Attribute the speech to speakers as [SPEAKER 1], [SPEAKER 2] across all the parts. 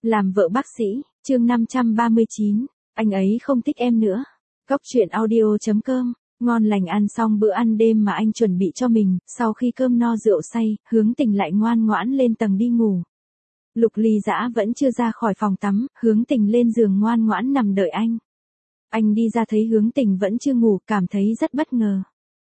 [SPEAKER 1] Làm vợ bác sĩ, chương 539, anh ấy không thích em nữa. Góc truyện audio.com, ngon lành ăn xong bữa ăn đêm mà anh chuẩn bị cho mình, sau khi cơm no rượu say, Hướng Tình lại ngoan ngoãn lên tầng đi ngủ. Lục Ly Dã vẫn chưa ra khỏi phòng tắm, Hướng Tình lên giường ngoan ngoãn nằm đợi anh. Anh đi ra thấy Hướng Tình vẫn chưa ngủ, cảm thấy rất bất ngờ.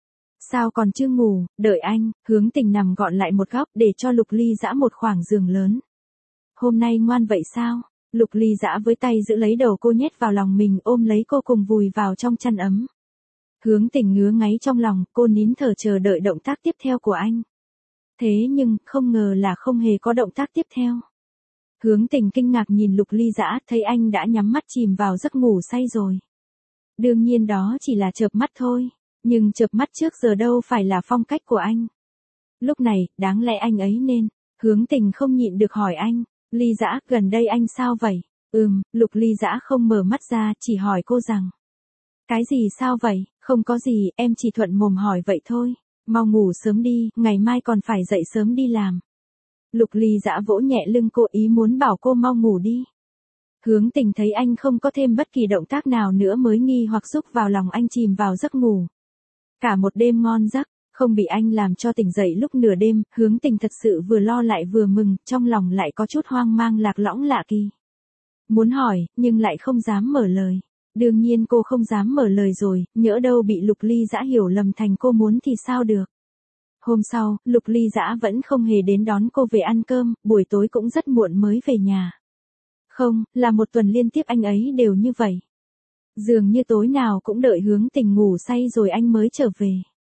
[SPEAKER 1] Sao còn chưa ngủ, đợi anh, Hướng Tình nằm gọn lại một góc để cho Lục Ly Dã một khoảng giường lớn. Hôm nay ngoan vậy sao? Lục Ly Dã với tay giữ lấy đầu cô nhét vào lòng mình, ôm lấy cô cùng vùi vào trong chăn ấm. Hướng Tình ngứa ngáy trong lòng, cô nín thở chờ đợi động tác tiếp theo của anh. Thế nhưng, không ngờ là không hề có động tác tiếp theo. Hướng Tình kinh ngạc nhìn Lục Ly Dã, thấy anh đã nhắm mắt chìm vào giấc ngủ say rồi. Đương nhiên đó chỉ là chợp mắt thôi, nhưng chợp mắt trước giờ đâu phải là phong cách của anh. Lúc này, đáng lẽ anh ấy nên, Hướng Tình không nhịn được hỏi anh, Ly Dã, gần đây anh sao vậy? Lục Ly Dã không mở mắt ra, chỉ hỏi cô rằng. Cái gì sao vậy? Không có gì, em chỉ thuận mồm hỏi vậy thôi. Mau ngủ sớm đi, ngày mai còn phải dậy sớm đi làm. Lục Ly Dã vỗ nhẹ lưng cô, ý muốn bảo cô mau ngủ đi. Hướng Tình thấy anh không có thêm bất kỳ động tác nào nữa mới nghi hoặc giúp vào lòng anh chìm vào giấc ngủ. Cả một đêm ngon giấc, không bị anh làm cho tỉnh dậy lúc nửa đêm, Hướng Tình thật sự vừa lo lại vừa mừng, trong lòng lại có chút hoang mang lạc lõng lạ kỳ. Muốn hỏi, nhưng lại không dám mở lời. Đương nhiên cô không dám mở lời rồi, nhỡ đâu bị Lục Ly Dã hiểu lầm thành cô muốn thì sao được. Hôm sau, Lục Ly Dã vẫn không hề đến đón cô về ăn cơm, buổi tối cũng rất muộn mới về nhà. Không, là một tuần liên tiếp anh ấy đều như vậy. Dường như tối nào cũng đợi Hướng Tình ngủ say rồi anh mới trở về.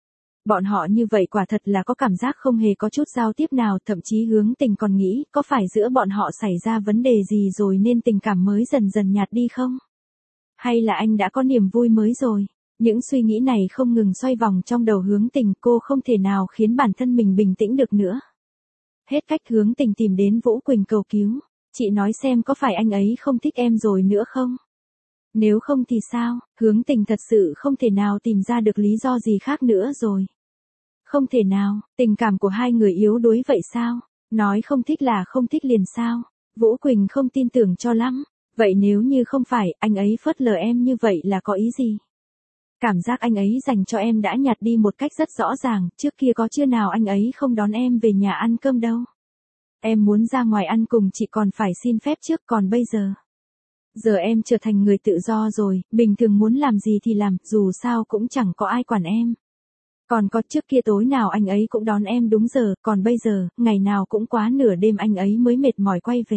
[SPEAKER 1] Bọn họ như vậy quả thật là có cảm giác không hề có chút giao tiếp nào, thậm chí Hướng Tình còn nghĩ có phải giữa bọn họ xảy ra vấn đề gì rồi nên tình cảm mới dần dần nhạt đi không? Hay là anh đã có niềm vui mới rồi? Những suy nghĩ này không ngừng xoay vòng trong đầu Hướng Tình, cô không thể nào khiến bản thân mình bình tĩnh được nữa. Hết cách Hướng Tình tìm đến Vũ Quỳnh cầu cứu. Chị nói xem có phải anh ấy không thích em rồi nữa không? Nếu không thì sao? Hướng Tình thật sự không thể nào tìm ra được lý do gì khác nữa rồi. Không thể nào, tình cảm của hai người yếu đuối vậy sao? Nói không thích là không thích liền sao? Vũ Quỳnh không tin tưởng cho lắm. Vậy nếu như không phải, anh ấy phớt lờ em như vậy là có ý gì? Cảm giác anh ấy dành cho em đã nhạt đi một cách rất rõ ràng, trước kia có chưa nào anh ấy không đón em về nhà ăn cơm đâu. Em muốn ra ngoài ăn cùng chị còn phải xin phép trước, còn bây giờ. Giờ em trở thành người tự do rồi, bình thường muốn làm gì thì làm, dù sao cũng chẳng có ai quản em. Còn có trước kia tối nào anh ấy cũng đón em đúng giờ, còn bây giờ, ngày nào cũng quá nửa đêm anh ấy mới mệt mỏi quay về.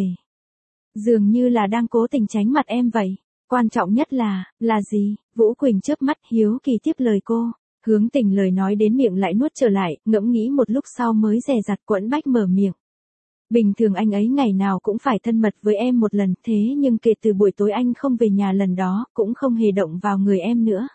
[SPEAKER 1] Dường như là đang cố tình tránh mặt em vậy. Quan trọng nhất là gì? Vũ Quỳnh chớp mắt hiếu kỳ tiếp lời cô. Hướng Tình lời nói đến miệng lại nuốt trở lại, ngẫm nghĩ một lúc sau mới dè dặt quẫn bách mở miệng. Bình thường anh ấy ngày nào cũng phải thân mật với em một lần, thế nhưng kể từ buổi tối anh không về nhà lần đó, cũng không hề động vào người em nữa.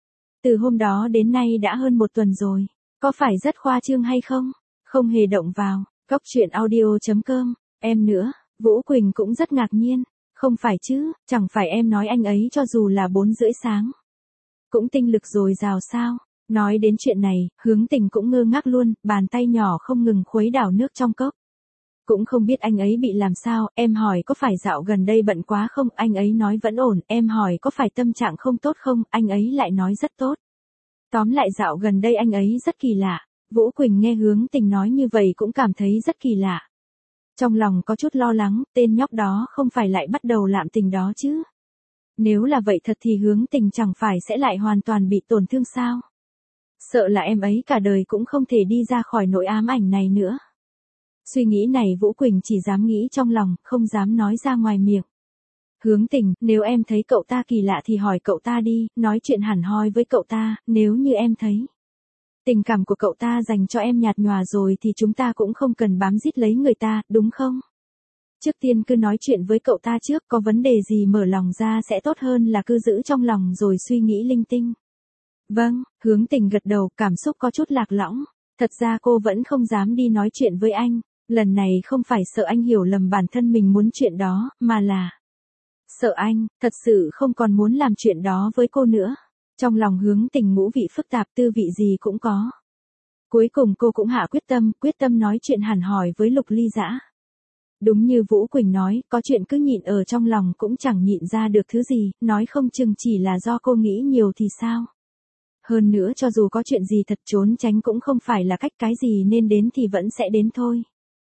[SPEAKER 1] Từ hôm đó đến nay đã hơn một tuần rồi. Có phải rất khoa trương hay không? Không hề động vào. Góc truyện audio.com. Em nữa. Vũ Quỳnh cũng rất ngạc nhiên. Không phải chứ, chẳng phải em nói anh ấy cho dù là 4:30 sáng. Cũng tinh lực dồi dào sao? Nói đến chuyện này, Hướng Tình cũng ngơ ngác luôn, bàn tay nhỏ không ngừng khuấy đảo nước trong cốc. Cũng không biết anh ấy bị làm sao, em hỏi có phải dạo gần đây bận quá không, anh ấy nói vẫn ổn, em hỏi có phải tâm trạng không tốt không, anh ấy lại nói rất tốt. Tóm lại dạo gần đây anh ấy rất kỳ lạ. Vũ Quỳnh nghe Hướng Tình nói như vậy cũng cảm thấy rất kỳ lạ. Trong lòng có chút lo lắng, tên nhóc đó không phải lại bắt đầu lạm tình đó chứ. Nếu là vậy thật thì Hướng Tình chẳng phải sẽ lại hoàn toàn bị tổn thương sao? Sợ là em ấy cả đời cũng không thể đi ra khỏi nỗi ám ảnh này nữa. Suy nghĩ này Vũ Quỳnh chỉ dám nghĩ trong lòng, không dám nói ra ngoài miệng. Hướng Tình, nếu em thấy cậu ta kỳ lạ thì hỏi cậu ta đi, nói chuyện hẳn hoi với cậu ta, nếu như em thấy tình cảm của cậu ta dành cho em nhạt nhòa rồi thì chúng ta cũng không cần bám rít lấy người ta, đúng không? Trước tiên cứ nói chuyện với cậu ta trước, có vấn đề gì mở lòng ra sẽ tốt hơn là cứ giữ trong lòng rồi suy nghĩ linh tinh. Vâng, Hướng Tình gật đầu, cảm xúc có chút lạc lõng. Thật ra cô vẫn không dám đi nói chuyện với anh, lần này không phải sợ anh hiểu lầm bản thân mình muốn chuyện đó, mà là sợ anh, thật sự không còn muốn làm chuyện đó với cô nữa. Trong lòng Hướng Tình ngũ vị phức tạp, tư vị gì cũng có. Cuối cùng cô cũng hạ quyết tâm nói chuyện hẳn hỏi với Lục Ly Dã. Đúng như Vũ Quỳnh nói, có chuyện cứ nhịn ở trong lòng cũng chẳng nhịn ra được thứ gì, nói không chừng chỉ là do cô nghĩ nhiều thì sao. Hơn nữa cho dù có chuyện gì thật trốn tránh cũng không phải là cách, cái gì nên đến thì vẫn sẽ đến thôi.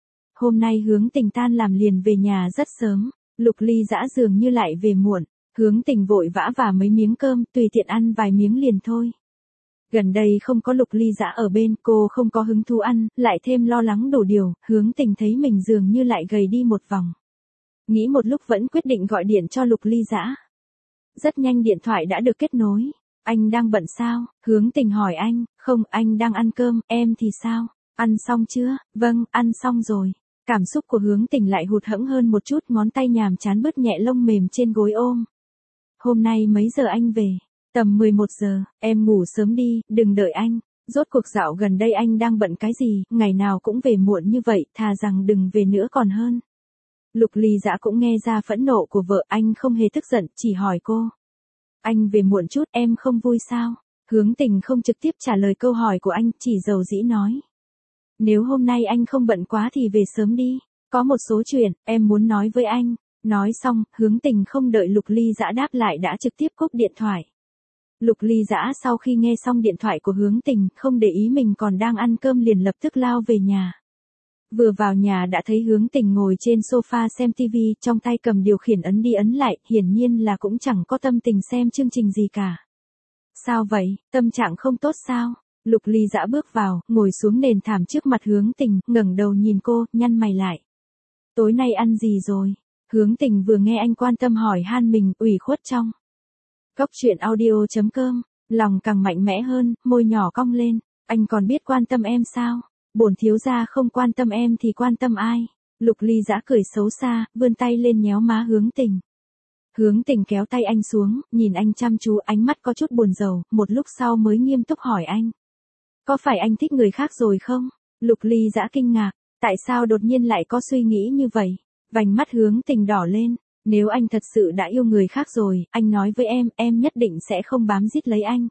[SPEAKER 1] Hôm nay Hướng Tình tan làm liền về nhà rất sớm, Lục Ly Dã dường như lại về muộn, Hướng Tình vội vã và mấy miếng cơm, tùy tiện ăn vài miếng liền thôi. Gần đây không có Lục Ly Dã ở bên, cô không có hứng thú ăn, lại thêm lo lắng đủ điều, Hướng Tình thấy mình dường như lại gầy đi một vòng. Nghĩ một lúc vẫn quyết định gọi điện cho Lục Ly Dã. Rất nhanh điện thoại đã được kết nối. Anh đang bận sao? Hướng Tình hỏi anh. Không, anh đang ăn cơm, em thì sao? Ăn xong chưa? Vâng, ăn xong rồi. Cảm xúc của Hướng Tình lại hụt hẫng hơn một chút, ngón tay nhàm chán bứt nhẹ lông mềm trên gối ôm. Hôm nay mấy giờ anh về? Tầm 11 giờ, em ngủ sớm đi, đừng đợi anh. Rốt cuộc dạo gần đây anh đang bận cái gì, ngày nào cũng về muộn như vậy, thà rằng đừng về nữa còn hơn. Lục Ly Dã cũng nghe ra phẫn nộ của vợ, anh không hề tức giận, chỉ hỏi cô. Anh về muộn chút, em không vui sao? Hướng Tình không trực tiếp trả lời câu hỏi của anh, chỉ dầu dĩ nói. Nếu hôm nay anh không bận quá thì về sớm đi, có một số chuyện, em muốn nói với anh. Nói xong, Hướng Tình không đợi Lục Ly Dã đáp lại đã trực tiếp cúp điện thoại. Lục Ly Dã sau khi nghe xong điện thoại của Hướng Tình, không để ý mình còn đang ăn cơm liền lập tức lao về nhà. Vừa vào nhà đã thấy Hướng Tình ngồi trên sofa xem TV, trong tay cầm điều khiển ấn đi ấn lại, hiển nhiên là cũng chẳng có tâm tình xem chương trình gì cả. Sao vậy, tâm trạng không tốt sao? Lục Ly Dã bước vào, ngồi xuống nền thảm trước mặt Hướng Tình, ngẩng đầu nhìn cô, nhăn mày lại. Tối nay ăn gì rồi? Hướng Tình vừa nghe anh quan tâm hỏi han mình, ủy khuất trong. Góc truyện audio.com, lòng càng mạnh mẽ hơn, môi nhỏ cong lên. Anh còn biết quan tâm em sao? Bổn thiếu gia không quan tâm em thì quan tâm ai? Lục Ly Dã cười xấu xa, vươn tay lên nhéo má Hướng Tình. Hướng Tình kéo tay anh xuống, nhìn anh chăm chú, ánh mắt có chút buồn rầu, một lúc sau mới nghiêm túc hỏi anh. Có phải anh thích người khác rồi không? Lục Ly Dã kinh ngạc, tại sao đột nhiên lại có suy nghĩ như vậy? Vành mắt Hướng Tình đỏ lên. Nếu anh thật sự đã yêu người khác rồi, anh nói với em nhất định sẽ không bám giết lấy anh.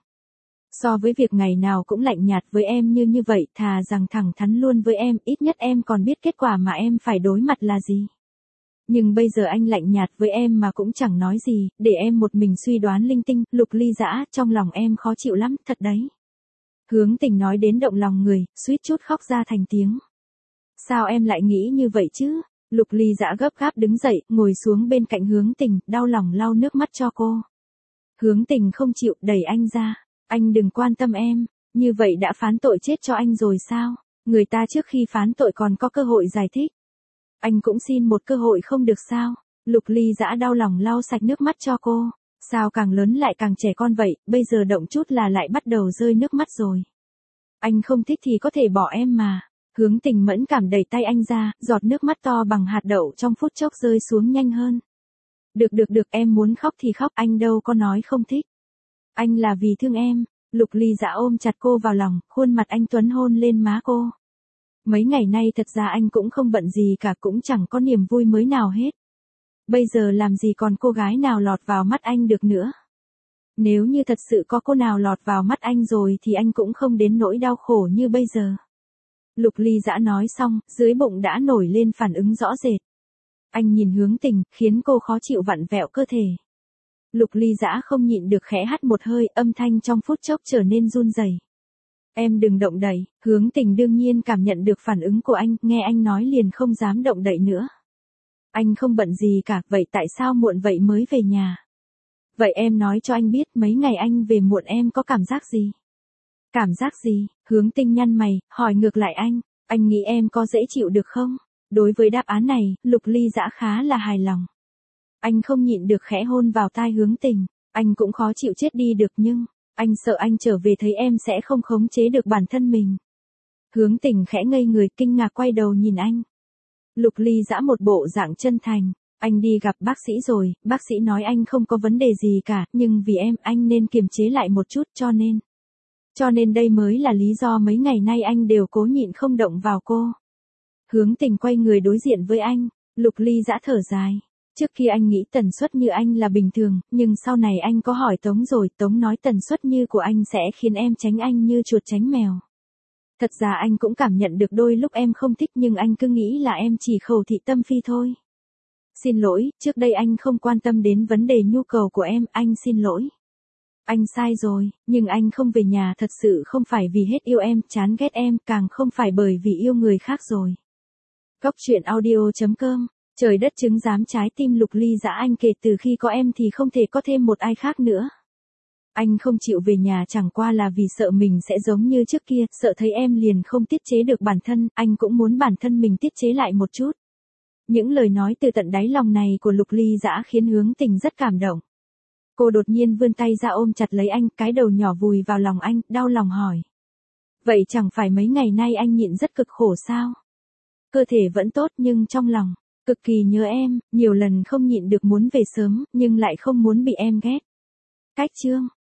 [SPEAKER 1] So với việc ngày nào cũng lạnh nhạt với em như vậy, thà rằng thẳng thắn luôn với em, ít nhất em còn biết kết quả mà em phải đối mặt là gì. Nhưng bây giờ anh lạnh nhạt với em mà cũng chẳng nói gì, để em một mình suy đoán linh tinh. Lục Ly Dã, trong lòng em khó chịu lắm, thật đấy. Hướng Tình nói đến động lòng người, suýt chút khóc ra thành tiếng. Sao em lại nghĩ như vậy chứ? Lục Ly Dã gấp gáp đứng dậy, ngồi xuống bên cạnh Hướng Tình, đau lòng lau nước mắt cho cô. Hướng Tình không chịu, đẩy anh ra. Anh đừng quan tâm em, như vậy đã phán tội chết cho anh rồi sao? Người ta trước khi phán tội còn có cơ hội giải thích. Anh cũng xin một cơ hội không được sao? Lục Ly Dã đau lòng lau sạch nước mắt cho cô. Sao càng lớn lại càng trẻ con vậy, bây giờ động chút là lại bắt đầu rơi nước mắt rồi. Anh không thích thì có thể bỏ em mà. Hướng Tình mẫn cảm đẩy tay anh ra, giọt nước mắt to bằng hạt đậu trong phút chốc rơi xuống nhanh hơn. Được, em muốn khóc thì khóc, anh đâu có nói không thích. Anh là vì thương em. Lục Ly Dã ôm chặt cô vào lòng, khuôn mặt anh tuấn hôn lên má cô. Mấy ngày nay thật ra anh cũng không bận gì cả, cũng chẳng có niềm vui mới nào hết. Bây giờ làm gì còn cô gái nào lọt vào mắt anh được nữa. Nếu như thật sự có cô nào lọt vào mắt anh rồi thì anh cũng không đến nỗi đau khổ như bây giờ. Lục Ly Dã nói xong, dưới bụng đã nổi lên phản ứng rõ rệt. Anh nhìn Hướng Tình, khiến cô khó chịu vặn vẹo cơ thể. Lục Ly Dã không nhịn được khẽ hắt một hơi, âm thanh trong phút chốc trở nên run rẩy. Em đừng động đậy. Hướng Tình đương nhiên cảm nhận được phản ứng của anh, nghe anh nói liền không dám động đậy nữa. Anh không bận gì cả, vậy tại sao muộn vậy mới về nhà? Vậy em nói cho anh biết mấy ngày anh về muộn em có cảm giác gì? Cảm giác gì? Hướng Tình nhăn mày, hỏi ngược lại anh nghĩ em có dễ chịu được không? Đối với đáp án này, Lục Ly Dã khá là hài lòng. Anh không nhịn được khẽ hôn vào tai Hướng Tình, anh cũng khó chịu chết đi được nhưng, anh sợ anh trở về thấy em sẽ không khống chế được bản thân mình. Hướng Tình khẽ ngây người kinh ngạc quay đầu nhìn anh. Lục Ly Dã một bộ dạng chân thành, anh đi gặp bác sĩ rồi, bác sĩ nói anh không có vấn đề gì cả, nhưng vì em, anh nên kiềm chế lại một chút cho nên đây mới là lý do mấy ngày nay anh đều cố nhịn không động vào cô. Hướng Tình quay người đối diện với anh, Lục Ly Dã thở dài. Trước khi anh nghĩ tần suất như anh là bình thường, nhưng sau này anh có hỏi Tống rồi, Tống nói tần suất như của anh sẽ khiến em tránh anh như chuột tránh mèo. Thật ra anh cũng cảm nhận được đôi lúc em không thích nhưng anh cứ nghĩ là em chỉ khẩu thị tâm phi thôi. Xin lỗi, trước đây anh không quan tâm đến vấn đề nhu cầu của em, anh xin lỗi. Anh sai rồi, nhưng anh không về nhà thật sự không phải vì hết yêu em, chán ghét em, càng không phải bởi vì yêu người khác rồi. Góc truyện audio.com. Trời đất chứng giám trái tim Lục Ly Dã, anh kể từ khi có em thì không thể có thêm một ai khác nữa. Anh không chịu về nhà chẳng qua là vì sợ mình sẽ giống như trước kia, sợ thấy em liền không tiết chế được bản thân, anh cũng muốn bản thân mình tiết chế lại một chút. Những lời nói từ tận đáy lòng này của Lục Ly Dã khiến Hướng Tình rất cảm động. Cô đột nhiên vươn tay ra ôm chặt lấy anh, cái đầu nhỏ vùi vào lòng anh, đau lòng hỏi. Vậy chẳng phải mấy ngày nay anh nhịn rất cực khổ sao? Cơ thể vẫn tốt nhưng trong lòng, cực kỳ nhớ em, nhiều lần không nhịn được muốn về sớm, nhưng lại không muốn bị em ghét. Cách chương